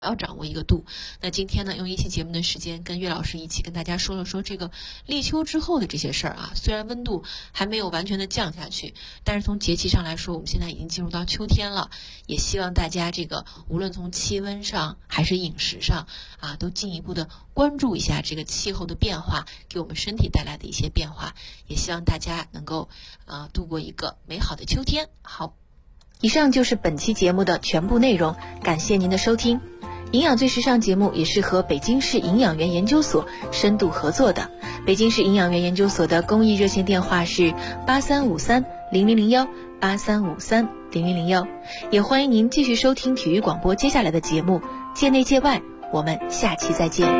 要掌握一个度。那今天呢，用一期节目的时间跟岳老师一起跟大家说了说这个立秋之后的这些事儿啊。虽然温度还没有完全的降下去，但是从节气上来说，我们现在已经进入到秋天了。也希望大家这个无论从气温上还是饮食上啊，都进一步的关注一下这个气候的变化给我们身体带来的一些变化。也希望大家能够度过一个美好的秋天。好，以上就是本期节目的全部内容，感谢您的收听。营养最时尚节目也是和北京市营养园研究所深度合作的。北京市营养园研究所的公益热线电话是83530001 83530001，也欢迎您继续收听体育广播接下来的节目，界内界外，我们下期再见。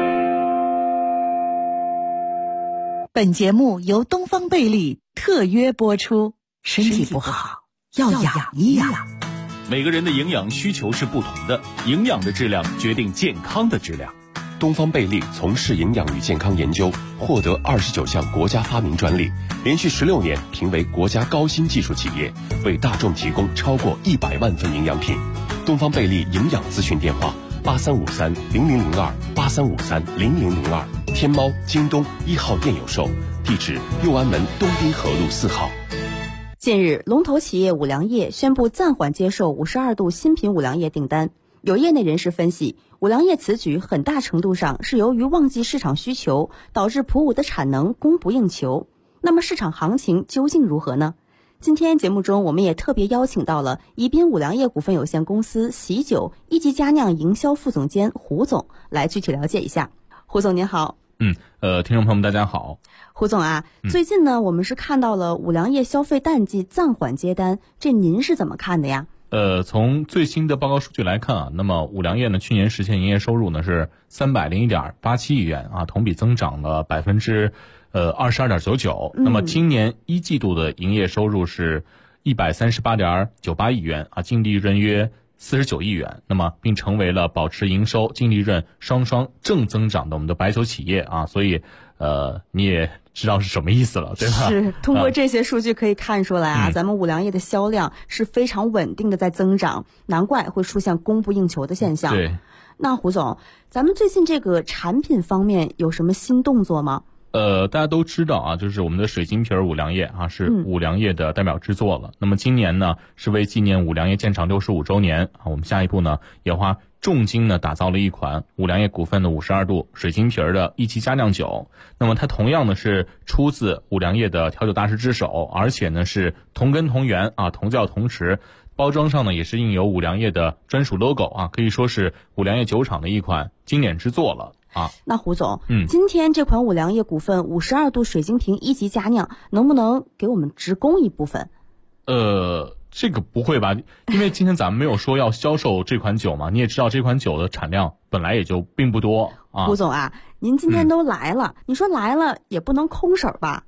本节目由东方贝利特约播出。身体不好要养一养。 每个人的营养需求是不同的，营养的质量决定健康的质量。 东方贝利从事营养与健康研究，获得29项国家发明专利，连续16年评为国家高新技术企业，为大众提供超过100万份营养品。东方贝利营养咨询电话83530002 83530002，天猫、京东1号店有售，地址右安门东滨河路4号。 近日，龙头企业五粮液宣布暂缓接受52度新品五粮液订单。有业内人士分析，五粮液此举很大程度上是由于忘记市场需求，导致普五的产能供不应求。那么市场行情究竟如何呢？今天节目中我们也特别邀请到了宜宾五粮液股份有限公司喜酒一级佳酿营销副总监胡总来具体了解一下。胡总您好。 听众朋友们大家好。 胡总啊，最近呢我们是看到了五粮液消费淡季暂缓接单，这您是怎么看的呀？ 从最新的报告数据来看啊，那么五粮液呢去年实现营业收入呢是301.87亿元啊，同比增长了22.99%。那么今年一季度的营业收入是138.98亿元啊，净利润约49亿元，那么并成为了保持营收、净利润双双正增长的我们的白酒企业啊，所以你也知道是什么意思了，对吧？ 是，通过这些数据可以看出来啊，咱们五粮液的销量是非常稳定的在增长，难怪会出现供不应求的现象。 对， 那胡总，咱们最近这个产品方面有什么新动作吗？ 大家都知道啊，就是我们的水晶皮五粮液啊，是五粮液的代表制作了。那么今年呢，是为纪念五粮液建厂65周年啊，我们下一步呢也花重金呢打造了一款五粮液股份的52度水晶皮的一级佳酿酒。那么它同样呢是出自五粮液的调酒大师之手，而且呢是同根同源啊，同教同池。包装上呢也是印有五粮液的专属 logo 啊，可以说是五粮液酒厂的一款经典之作了。 那胡总，今天这款五粮液股份52度水晶瓶一级佳酿能不能给我们直供一部分？ 这个不会吧，因为今天咱们没有说要销售这款酒嘛，你也知道这款酒的产量本来也就并不多啊。 胡总啊，您今天都来了，你说来了也不能空手吧？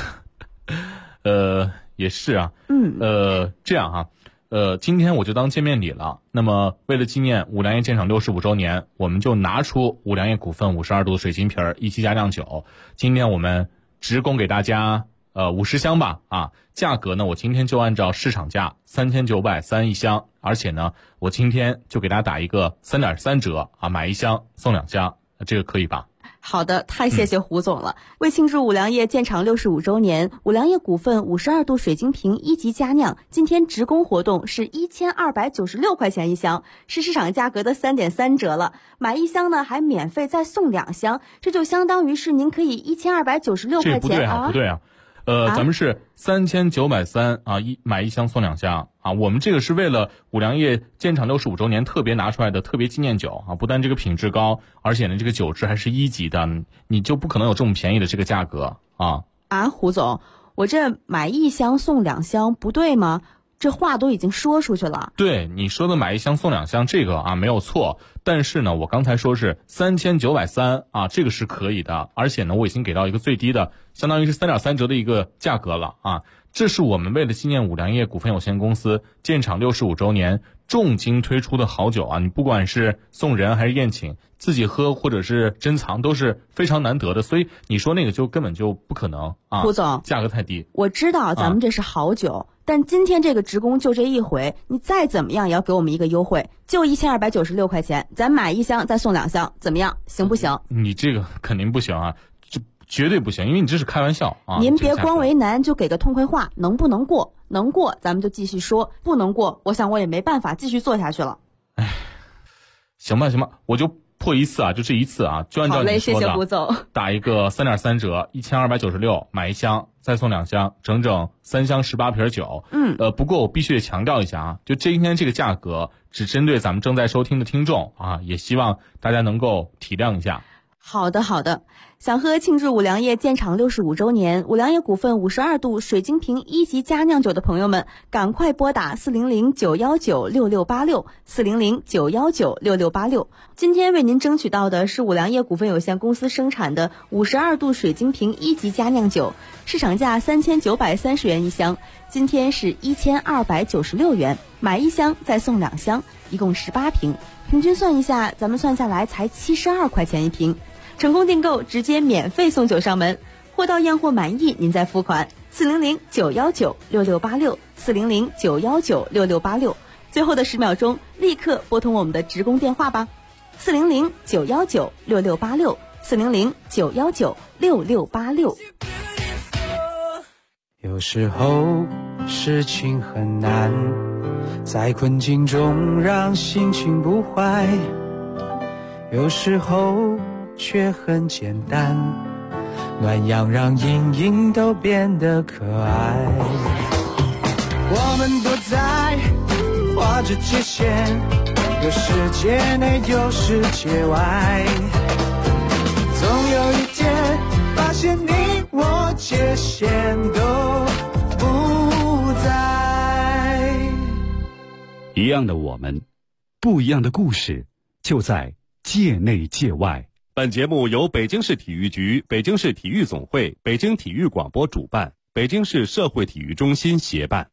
也是啊，这样啊。今天我就当见面礼了。那么为了纪念五粮液建厂65周年，我们就拿出五粮液股份52度水晶皮一级佳酿酒，今天我们直供给大家50箱吧啊，价格呢我今天就按照市场价3930一箱，而且呢我今天就给大家打一个3.3折啊，买一箱送2箱，这个可以吧？ 好的，太谢谢胡总了。为庆祝五粮液建厂65周年，五粮液股份52度水晶瓶一级佳酿今天直供活动是1296块钱一箱，是市场价格的3.3折了。买一箱呢还免费再送2箱，这就相当于是您可以1296块钱。 这不对啊，咱们是3930啊，买一箱送2箱啊。我们这个是为了五粮液建厂65周年特别拿出来的特别纪念酒啊，不但这个品质高，而且呢这个酒质还是1级的，你就不可能有这么便宜的这个价格啊。 胡总，我这买一箱送2箱不对吗？这话都已经说出去了。 对，你说的买一箱送2箱这个啊没有错，但是呢我刚才说是3930啊，这个是可以的，而且呢我已经给到一个最低的相当于是3.3折的一个价格了啊。这是我们为了纪念五粮液股份有限公司建厂65周年重金推出的好酒啊，你不管是送人还是宴请，自己喝或者是珍藏都是非常难得的，所以你说那个就根本就不可能啊。 胡总， 价格太低。 我知道咱们这是好酒， 但今天这个职工就这一回，你再怎么样也要给我们一个优惠，就1296块钱，咱买1箱再送2箱，怎么样？行不行？ 你这个肯定不行啊，这绝对不行，因为你这是开玩笑啊。 您别光为难，就给个痛快话，能不能过？能过咱们就继续说，不能过，我想我也没办法继续做下去了。 哎，行吧，我就破一次啊，就这一次啊，就按照你说的， 好嘞，谢谢胡总。 打一个3.3折，1296买1箱再送2箱，整整3箱18瓶酒。不过我必须得强调一下啊，就今天这个价格只针对咱们正在收听的听众啊，也希望大家能够体谅一下。 好的，想喝庆祝五粮液建厂65周年五粮液股份52度水晶瓶1级佳酿酒的朋友们，赶快拨打400-919-6686 400-919-6686。今天为您争取到的是五粮液股份有限公司生产的52度水晶瓶1级佳酿酒，市场价3930元1箱，今天是1296元，买1箱再送2箱，一共18瓶，平均算一下，咱们算下来才72块钱一瓶。成功订购直接免费送酒上门，货到验货满意您再付款。400-919-6686 400-919-6686，最后的10秒钟立刻拨通我们的职工电话吧。400-919-6686 400-919-6686。 有时候事情很难，在困境中让心情不坏，有时候却很简单，暖阳让阴影都变得可爱。我们都在画着界限，有世界内有世界外，总有一天发现你我界限都不在。 一样的我们，不一样的故事，就在界内界外。 本节目由北京市体育局、北京市体育总会、北京体育广播主办，北京市社会体育中心协办。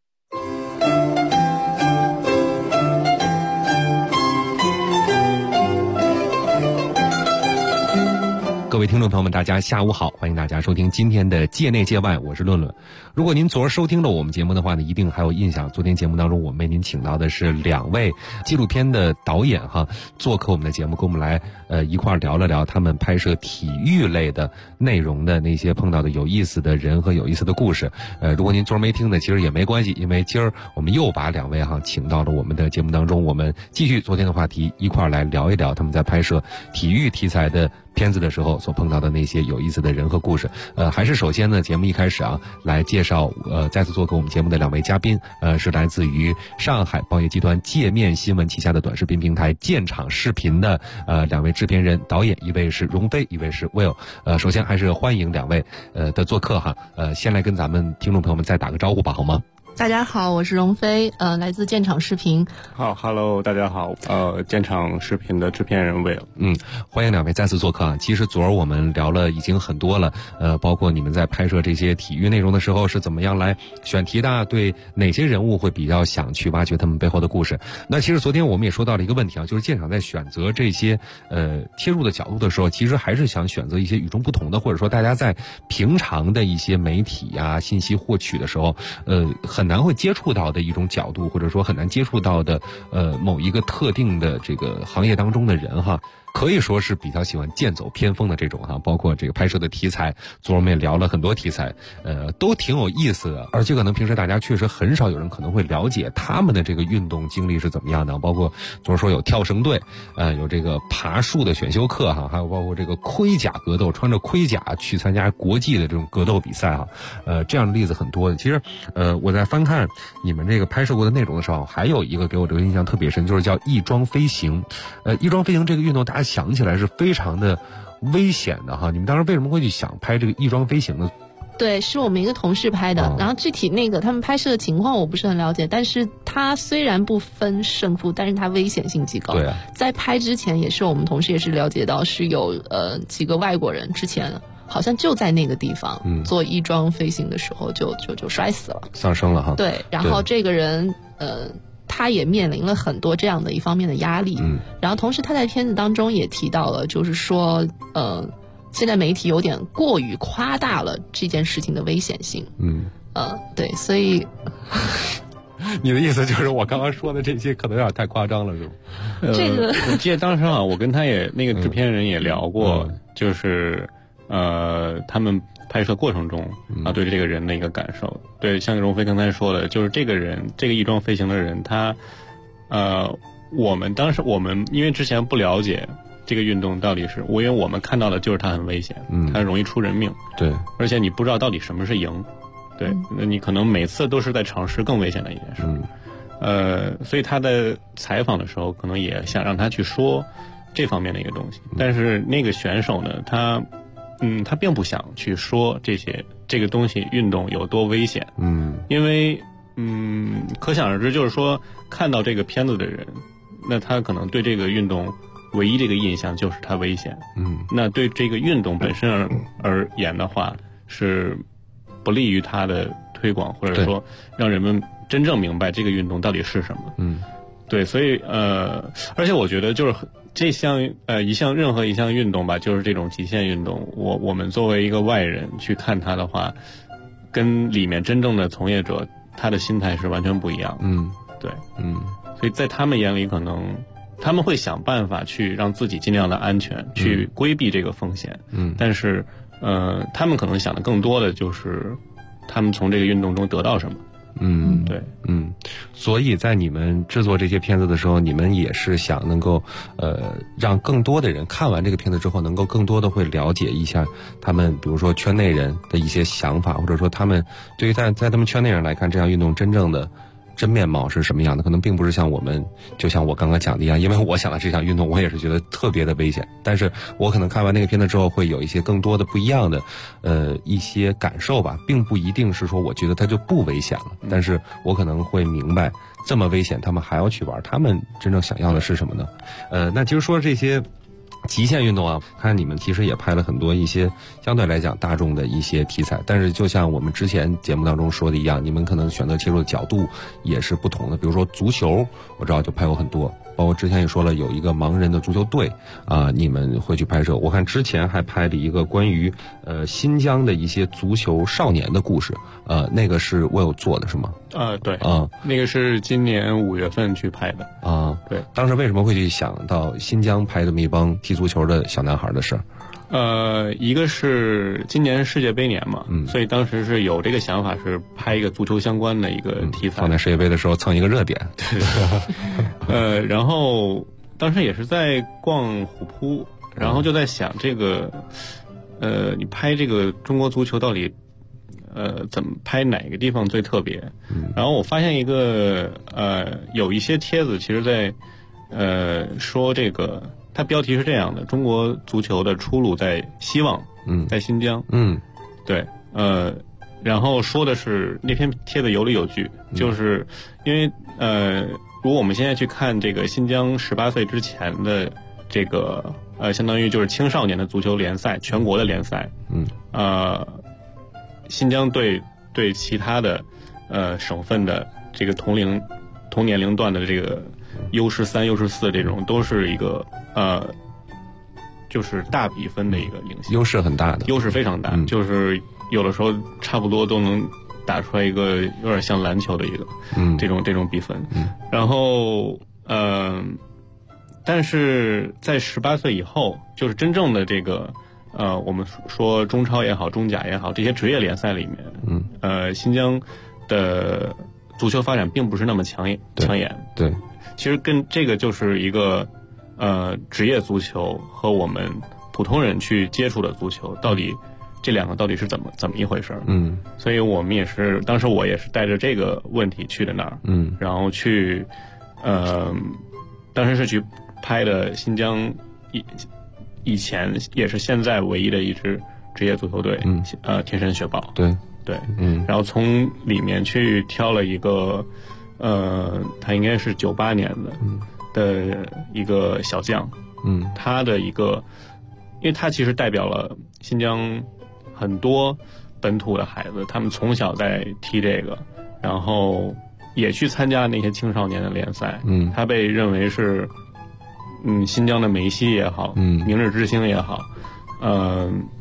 各位听众朋友们，大家下午好，欢迎大家收听今天的界内界外，我是论论。如果您昨儿收听了我们节目的话呢，一定还有印象，昨天节目当中我们为您请到的是2位纪录片的导演哈，做客我们的节目，跟我们来一块聊了聊他们拍摄体育类的内容的那些碰到的有意思的人和有意思的故事。如果您昨儿没听呢，其实也没关系，因为今儿我们又把2位哈请到了我们的节目当中，我们继续昨天的话题，一块来聊一聊他们在拍摄体育题材的片子的时候所碰到的那些有意思的人和故事。还是首先呢，节目一开始啊，来介绍再次做客我们节目的2位嘉宾，是来自于上海报业集团界面新闻旗下的短视频平台建厂视频的2位制片人导演，一位是荣飞，一位是 Will。首先还是欢迎2位的做客哈。先来跟咱们听众朋友们再打个招呼吧，好吗？ 大家好，我是荣飞，来自建厂视频。 好 ，Hello， 大家好，建厂视频的制片人 Will。 欢迎2位再次做客啊。其实昨儿我们聊了已经很多了，包括你们在拍摄这些体育内容的时候是怎么样来选题的，对哪些人物会比较想去挖掘他们背后的故事。那其实昨天我们也说到了一个问题啊，就是建厂在选择这些切入的角度的时候，其实还是想选择一些与众不同的，或者说大家在平常的一些媒体啊信息获取的时候，很难会接触到的一种角度，或者说很难接触到的某一个特定的这个行业当中的人哈。可以说是比较喜欢剑走偏锋的这种哈，包括这个拍摄的题材，昨儿我们也聊了很多题材，都挺有意思的，而且可能平时大家确实很少有人可能会了解他们的这个运动经历是怎么样的，包括昨儿说有跳绳队，有这个爬树的选修课哈，还有包括这个盔甲格斗，穿着盔甲去参加国际的这种格斗比赛哈，这样的例子很多的。其实我在翻看你们这个拍摄过的内容的时候，还有一个给我这个印象特别深，就是叫翼装飞行。翼装飞行这个运动大家想起来是非常的危险的哈，你们当时为什么会去想拍这个翼装飞行呢？ 对，是我们一个同事拍的，然后具体那个他们拍摄的情况我不是很了解，但是他虽然不分胜负，但是他危险性极高。对啊，在拍之前也是我们同事也是了解到是有几个外国人之前好像就在那个地方做翼装飞行的时候就摔死了， 丧生了哈。对， 然后这个人他也面临了很多这样的一方面的压力，然后同时他在片子当中也提到了，就是说现在媒体有点过于夸大了这件事情的危险性。对，所以你的意思就是我刚刚说的这些可能有点太夸张了，是吗？ 这个我记得当时我跟他也那个制片人也聊过，就是他们拍摄过程中对这个人的一个感受。对，像荣飞刚才说的，就是这个人，这个翼装飞行的人，他我们因为之前不了解这个运动到底是，因为我们看到的就是它很危险，它容易出人命， 对， 而且你不知道到底什么是赢，对，那你可能每次都是在尝试更危险的一件事，所以他的采访的时候可能也想让他去说这方面的一个东西，但是那个选手呢，他并不想去说这个东西运动有多危险，因为可想而知，就是说看到这个片子的人，那他可能对这个运动唯一这个印象就是它危险，那对这个运动本身而言的话，是不利于它的推广，或者说让人们真正明白这个运动到底是什么。对，所以而且我觉得就是任何一项运动吧，就是这种极限运动，我们作为一个外人去看它的话，跟里面真正的从业者他的心态是完全不一样的。对，所以在他们眼里，可能他们会想办法去让自己尽量的安全，去规避这个风险。但是他们可能想的更多的就是他们从这个运动中得到什么。对， 所以在你们制作这些片子的时候，你们也是想能够让更多的人看完这个片子之后，能够更多的会了解一下他们，比如说圈内人的一些想法，或者说他们对于在他们圈内人来看，这项运动真正的真面貌是什么样的，可能并不是像就像我刚刚讲的一样，因为我想的这项运动我也是觉得特别的危险，但是我可能看完那个片子之后会有一些更多的不一样的一些感受吧，并不一定是说我觉得它就不危险了，但是我可能会明白这么危险他们还要去玩，他们真正想要的是什么呢？那其实说这些极限运动啊，看你们其实也拍了很多一些相对来讲大众的一些题材，但是就像我们之前节目当中说的一样，你们可能选择切入的角度也是不同的。比如说足球，我知道就拍过很多，包括之前也说了有一个盲人的足球队你们会去拍摄。我看之前还拍了一个关于新疆的一些足球少年的故事，那个是Will做的是吗？ 对，那个是今年5月份去拍的。对， 当时为什么会去想到新疆拍这么一帮踢足球的小男孩的事？ 一个是今年世界杯年嘛，所以当时是有这个想法，是拍一个足球相关的一个题材， 放在世界杯的时候蹭一个热点。 对，然后当时也是在逛虎扑，然后就在想这个，你拍这个中国足球到底，怎么拍哪个地方最特别？然后我发现一个，有一些帖子，其实在，说这个。它标题是这样的：中国足球的出路在希望，在新疆。对，然后说的是那篇帖子有理有据，就是因为如果我们现在去看这个新疆18岁之前的这个相当于就是青少年的足球联赛，全国的联赛，新疆对其他的省份的这个同年龄段的这个U13、U14这种都是一个就是大比分的一个领先， 优势很大的， 优势非常大，就是有的时候差不多都能打出来一个有点像篮球的一个这种比分。然后但是在18岁以后，就是真正的这个我们说中超也好，中甲也好，这些职业联赛里面，新疆的足球发展并不是那么抢眼。 对， 其实跟这个就是一个职业足球和我们普通人去接触的足球，到底这两个到底是怎么一回事？所以我们也是，当时我也是带着这个问题去的那儿，然后去当时是去拍的新疆以前也是现在唯一的一支职业足球队，天山雪豹。对，然后从里面去挑了一个，他应该是98年的一个小将，他的一个，因为他其实代表了新疆很多本土的孩子，他们从小在踢这个，然后也去参加那些青少年的联赛，他被认为是，新疆的梅西也好，明日之星也好，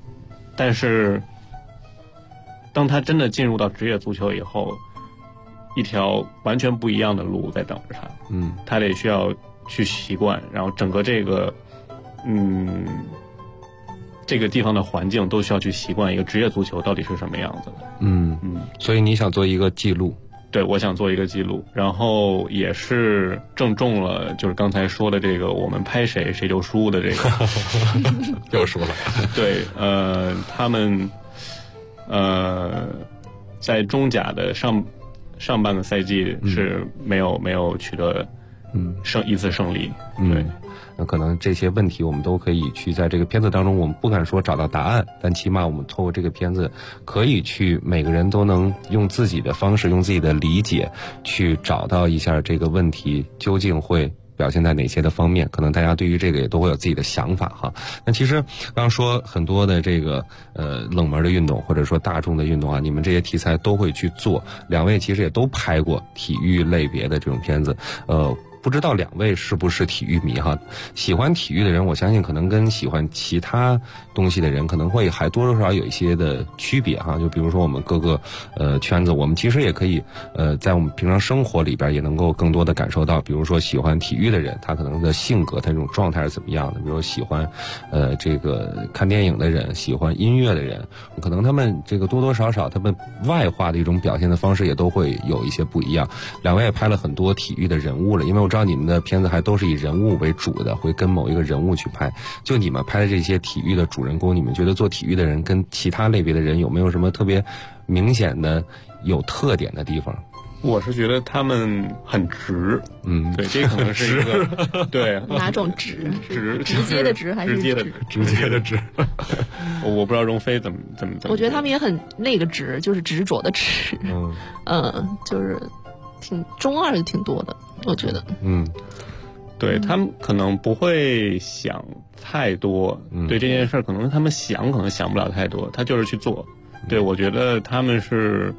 但是当他真的进入到职业足球以后， 一条完全不一样的路在等着他。他得需要去习惯，然后整个这个这个地方的环境都需要去习惯一个职业足球到底是什么样子的。 所以你想做一个记录？ 对，我想做一个记录，然后也是正中了就是刚才说的这个我们拍谁谁就输的这个又输了。 对，他们在中甲的上半个赛季是没有取得一次胜利。对， 那可能这些问题我们都可以去在这个片子当中，我们不敢说找到答案，但起码我们透过这个片子可以去每个人都能用自己的方式，用自己的理解去找到一下这个问题究竟会表现在哪些的方面，可能大家对于这个也都会有自己的想法哈。那其实刚刚说很多的这个冷门的运动或者说大众的运动啊，你们这些题材都会去做，两位其实也都拍过体育类别的这种片子，不知道两位是不是体育迷哈？喜欢体育的人，我相信可能跟喜欢其他东西的人可能会还多多少少有一些的区别哈。就比如说我们各个圈子，我们其实也可以在我们平常生活里边也能够更多的感受到，比如说喜欢体育的人，他可能的性格，他这种状态是怎么样的？比如喜欢这个看电影的人，喜欢音乐的人，可能他们这个多多少少他们外化的一种表现的方式也都会有一些不一样。两位也拍了很多体育的人物了，因为我知道你们的片子还都是以人物为主的，会跟某一个人物去拍。就你们拍的这些体育的主人公，你们觉得做体育的人跟其他类别的人有没有什么特别明显的有特点的地方？ 我是觉得他们很直，对，这可能是一个对哪种直？直接的直还是直接的直？我不知道荣飞怎么。 我觉得他们也很那个直，就是执着的直，就是挺中二的挺多的，我觉得。 对，他们可能不会想太多，对这件事儿可能他们想不了太多，他就是去做。对，我觉得他们是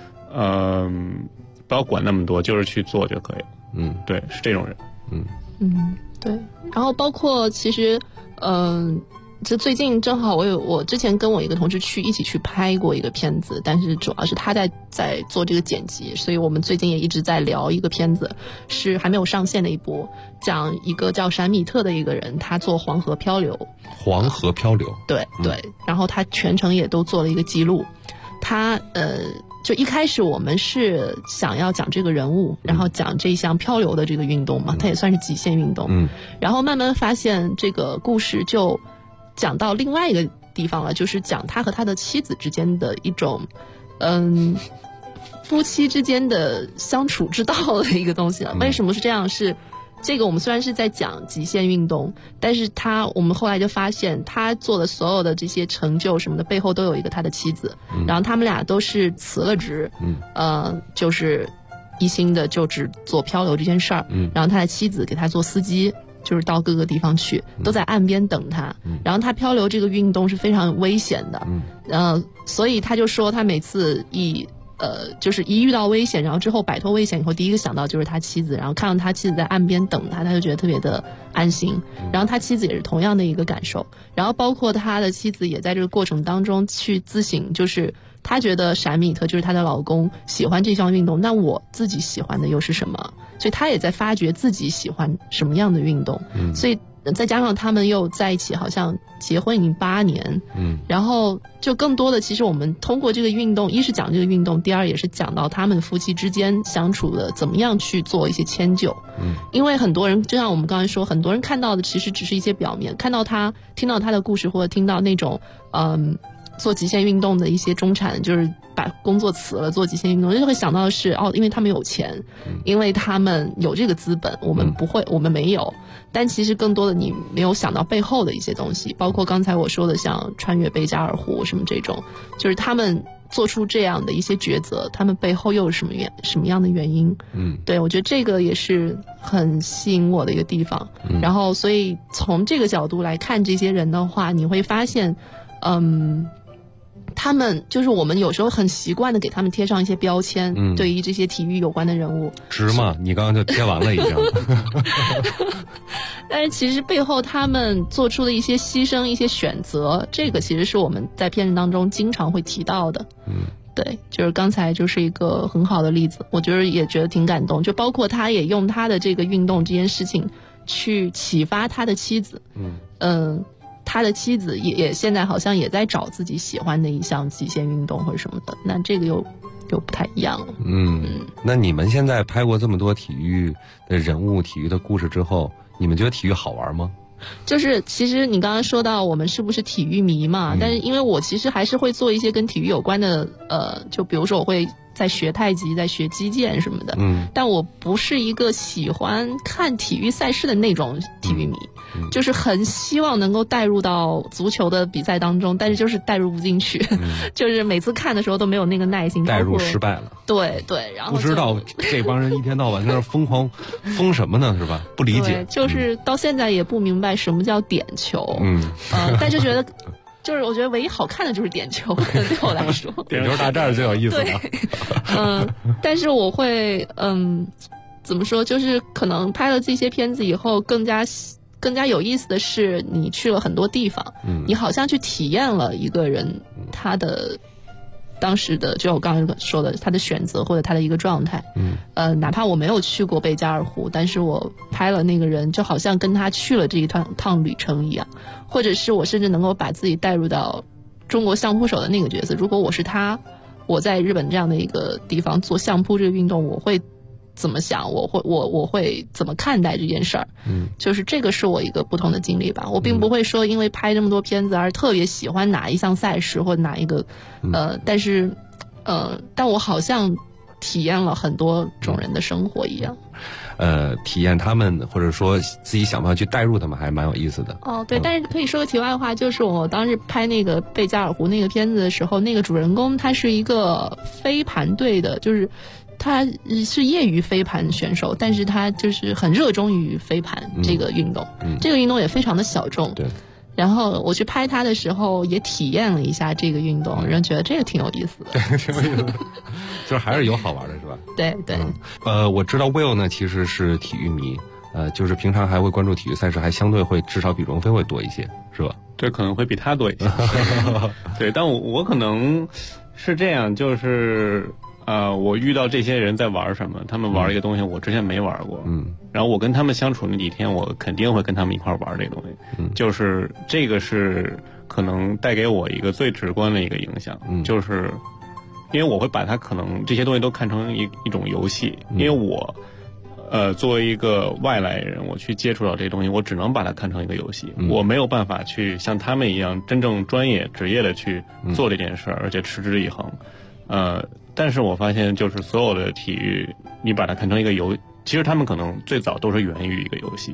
不要管那么多，就是去做就可以了。对，是这种人。 对。然后包括其实这最近正好我之前跟我一个同事一起去拍过一个片子，但是主要是他在做这个剪辑，所以我们最近也一直在聊一个片子，是还没有上线的一部，讲一个叫闪米特的一个人，他做黄河漂流。 黄河漂流。 对对，然后他全程也都做了一个记录。他就一开始我们是想要讲这个人物，然后讲这项漂流的这个运动嘛，它也算是极限运动。然后慢慢发现这个故事就讲到另外一个地方了，就是讲他和他的妻子之间的一种夫妻之间的相处之道的一个东西了。为什么是这样？是这个我们虽然是在讲极限运动，但是我们后来就发现他做的所有的这些成就什么的背后都有一个他的妻子，然后他们俩都是辞了职，就是一心的就只做漂流这件事儿，然后他的妻子给他做司机，就是到各个地方去，都在岸边等他。然后他漂流这个运动是非常危险的，所以他就说他每次就是一遇到危险，然后之后摆脱危险以后，第一个想到就是他妻子，然后看到他妻子在岸边等他，他就觉得特别的安心。然后他妻子也是同样的一个感受，然后包括他的妻子也在这个过程当中去自省，就是他觉得闪米特就是他的老公喜欢这项运动，那我自己喜欢的又是什么？所以他也在发掘自己喜欢什么样的运动。所以再加上他们又在一起，好像结婚已经8年，然后就更多的，其实我们通过这个运动，一是讲这个运动，第二也是讲到他们夫妻之间相处的怎么样去做一些迁就。因为很多人，就像我们刚才说，很多人看到的其实只是一些表面，听到他的故事，或者听到那种做极限运动的一些中产，就是把工作辞了做极限运动，就会想到的是因为他们有钱，因为他们有这个资本，我们不会，我们没有。但其实更多的你没有想到背后的一些东西，包括刚才我说的像穿越贝加尔湖什么这种，就是他们做出这样的一些抉择，他们背后又有什么样的原因？对，我觉得这个也是很吸引我的一个地方。然后所以从这个角度来看这些人的话，你会发现他们就是我们有时候很习惯的给他们贴上一些标签，对于这些体育有关的人物。 值吗？你刚刚就贴完了已经。 但是其实背后他们做出的一些牺牲、一些选择，这个其实是我们在片子当中经常会提到的。 对，就是刚才就是一个很好的例子，我也觉得挺感动，就包括他也用他的这个运动这件事情去启发他的妻子，他的妻子也现在好像也在找自己喜欢的一项极限运动或者什么的，那这个又不太一样了。 那你们现在拍过这么多体育的人物、体育的故事之后，你们觉得体育好玩吗？ 就是其实你刚刚说到我们是不是体育迷嘛，但是因为我其实还是会做一些跟体育有关的就比如说我会在学太极，在学击剑什么的，但我不是一个喜欢看体育赛事的那种体育迷，就是很希望能够带入到足球的比赛当中，但是就是带入不进去，就是每次看的时候都没有那个耐心， 带入失败了。 对，然后不知道这帮人一天到晚在那疯狂疯什么呢，是吧？不理解， 就是到现在也不明白什么叫点球，但是觉得。就是我觉得唯一好看的就是点球，对我来说， 点球大战最有意思了。 但是我会怎么说？就是可能拍了这些片子以后，更加有意思的是，你去了很多地方，你好像去体验了一个人他的当时的，就我刚刚说的，他的选择或者他的一个状态。哪怕我没有去过贝加尔湖，但是我拍了那个人，就好像跟他去了这一趟旅程一样。或者是我甚至能够把自己带入到中国相扑手的那个角色，如果我是他，我在日本这样的一个地方做相扑这个运动，我会怎么想？我会怎么看待这件事儿？就是这个是我一个不同的经历吧。我并不会说因为拍这么多片子而特别喜欢哪一项赛事或哪一个但我好像体验了很多种人的生活一样。 体验他们，或者说自己想办法去带入他们，还蛮有意思的。 对，但是可以说个题外话，就是我当时拍那个贝加尔湖那个片子的时候，那个主人公他是一个飞盘队的，就是他是业余飞盘选手，但是他就是很热衷于飞盘这个运动，这个运动也非常的小众。 对。 然后我去拍他的时候，也体验了一下这个运动，人觉得这个挺有意思的。 对，挺有意思的，就是还是有好玩的，是吧？ 对。 我知道 Will 呢其实是体育迷，就是平常还会关注体育赛事，还相对会至少比荣飞会多一些，是吧？ 对，可能会比他多一些。对，但我可能是这样，就是我遇到这些人在玩什么，他们玩一个东西我之前没玩过，然后我跟他们相处那几天，我肯定会跟他们一块玩这个东西，就是这个是可能带给我一个最直观的一个影响，就是因为我会把它可能这些东西都看成一种游戏，因为我作为一个外来人，我去接触到这些东西，我只能把它看成一个游戏，我没有办法去像他们一样真正专业职业的去做这件事，而且持之以恒。但是我发现，就是所有的体育，你把它看成一个其实他们可能最早都是源于一个游戏。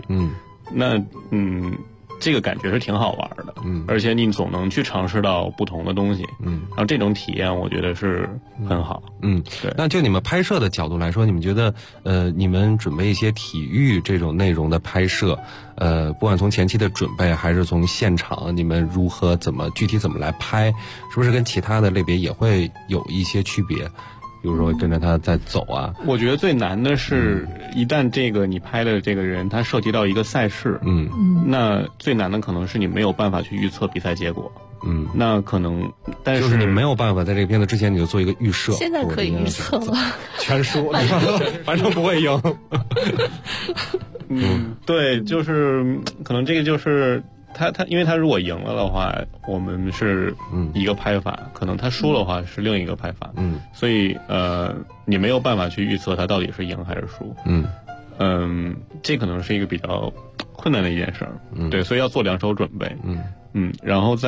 这个感觉是挺好玩的。而且你总能去尝试到不同的东西。然后这种体验，我觉得是很好。 对。那就你们拍摄的角度来说，你们觉得你们准备一些体育这种内容的拍摄，不管从前期的准备还是从现场，你们具体怎么来拍，是不是跟其他的类别也会有一些区别？比如说跟着他在走啊。 我觉得最难的是，一旦这个你拍的这个人他涉及到一个赛事，那最难的可能是你没有办法去预测比赛结果。那可能，但是就是你没有办法在这个片子之前你就做一个预设。 现在可以预测了， 全输，反正不会赢。 对，就是可能这个就是他，因为他如果赢了的话，我们是一个拍法，可能他输了的话是另一个拍法。所以你没有办法去预测他到底是赢还是输。这可能是一个比较困难的一件事儿。对，所以要做两手准备。然后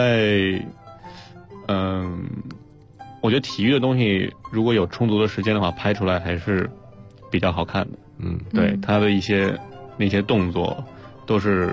我觉得体育的东西如果有充足的时间的话，拍出来还是比较好看的。对，他的那些动作都是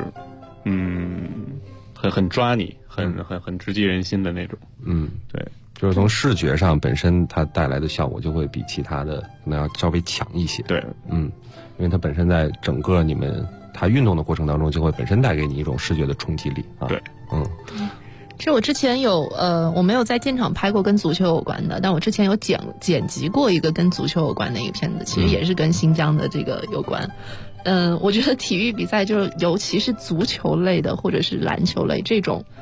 很抓你，很直击人心的那种。对， 就是从视觉上本身它带来的效果就会比其他的可能要稍微强一些。 对， 因为它本身在整个它运动的过程当中，就会本身带给你一种视觉的冲击力啊。 对， 其实我之前我没有在现场拍过跟足球有关的，但我之前有剪辑过一个跟足球有关的一个片子，其实也是跟新疆的这个有关。我觉得体育比赛就是尤其是足球类的或者是篮球类这种，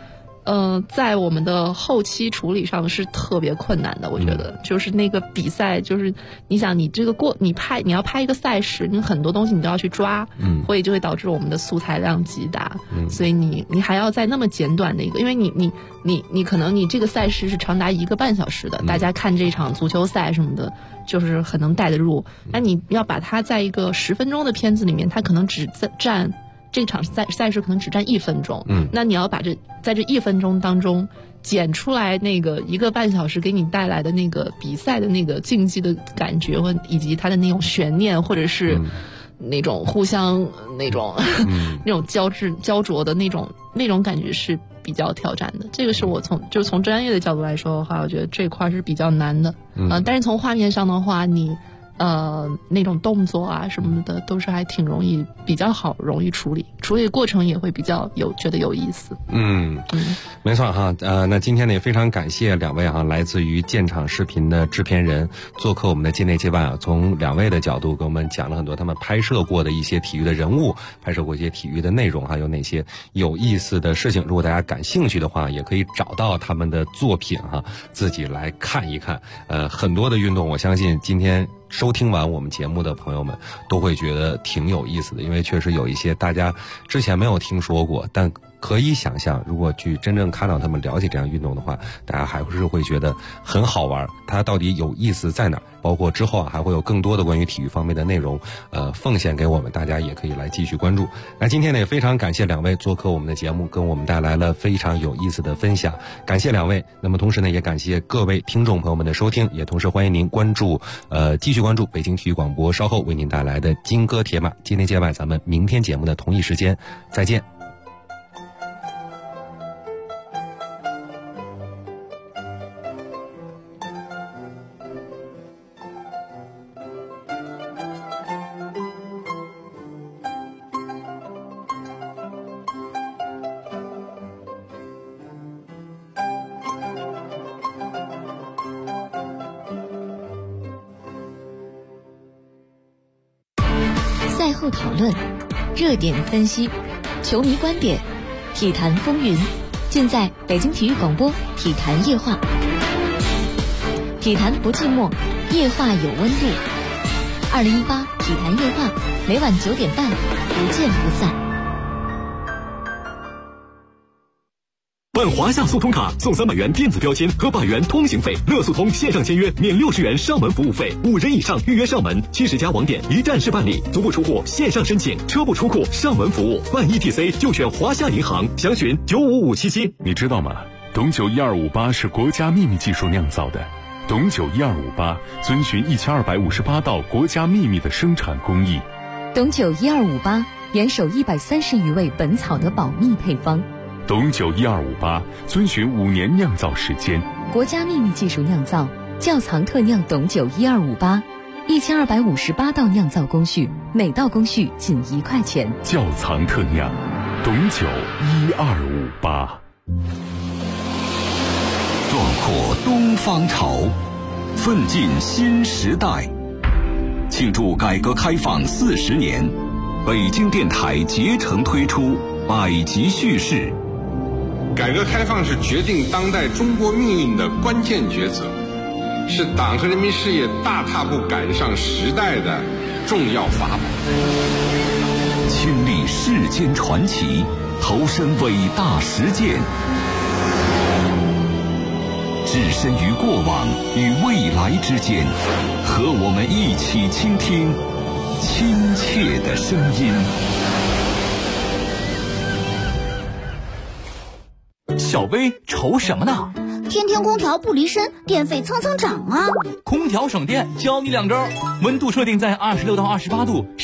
在我们的后期处理上是特别困难的，我觉得就是那个比赛，就是你想你这个你要拍一个赛事，你很多东西你都要去抓，所以就会导致我们的素材量极大，所以你还要在那么简短的一个，因为你可能你这个赛事是长达1个半小时的，大家看这场足球赛什么的，就是很能带得入，那你要把它在一个10分钟的片子里面，它可能只占。这场赛事可能只占1分钟，那你要把在这1分钟当中剪出来那个1个半小时给你带来的那个比赛的那个竞技的感觉，以及它的那种悬念，或者是那种互相那种那种焦灼的那种感觉是比较挑战的。这个是我从专业的角度来说的话，我觉得这块是比较难的。但是从画面上的话，你。那种动作啊什么的都是还挺比较容易处理过程也会比较觉得有意思。 没错哈。那今天呢也非常感谢2位哈，来自于建厂视频的制片人做客我们的界内界外啊，从2位的角度给我们讲了很多他们拍摄过的一些体育的人物，拍摄过一些体育的内容，还有哪些有意思的事情。如果大家感兴趣的话，也可以找到他们的作品哈，自己来看一看。很多的运动，我相信今天收听完我们节目的朋友们都会觉得挺有意思的，因为确实有一些大家之前没有听说过，但可以想象，如果去真正看到他们了解这样运动的话，大家还是会觉得很好玩。它到底有意思在哪儿？包括之后还会有更多的关于体育方面的内容，奉献给我们，大家也可以来继续关注。那今天呢，也非常感谢2位做客我们的节目，跟我们带来了非常有意思的分享，感谢2位。那么同时呢，也感谢各位听众朋友们的收听，也同时欢迎您继续关注北京体育广播稍后为您带来的金戈铁马界内界外，咱们明天节目的同一时间再见。 赛后讨论，热点分析，球迷观点，体坛风云，尽在北京体育广播体坛夜话。体坛不寂寞，夜话有温度。2018体坛夜话，每晚9点半，不见不散。 办华夏速通卡送300元电子标签和100元通行费，乐速通线上签约免60元上门服务费，5人以上预约上门，70家网点一站式办理，足不出户线上申请，车不出库上门服务，办 ETC 就选华夏银行，详询95577。 你知道吗？董酒1258是国家秘密技术酿造的，董酒1258遵循1258道国家秘密的生产工艺。 董酒1258严守130余味本草的保密配方。 董酒1258遵循5年酿造时间， 国家秘密技术酿造，窖藏特酿董酒1258，1258道酿造工序，每道工序仅1块钱。 窖藏特酿，董酒1258。 壮阔东方潮，奋进新时代。庆祝改革开放40年，北京电台竭诚推出百集叙事。 改革开放是决定当代中国命运的关键抉择，是党和人民事业大踏步赶上时代的重要法宝。 亲历世间传奇，投身伟大实践，置身于过往与未来之间，和我们一起倾听亲切的声音。 小薇愁什么呢？ 天天空调不离身，电费蹭蹭涨啊！ 空调省电，教你2招：温度设定在26到28度。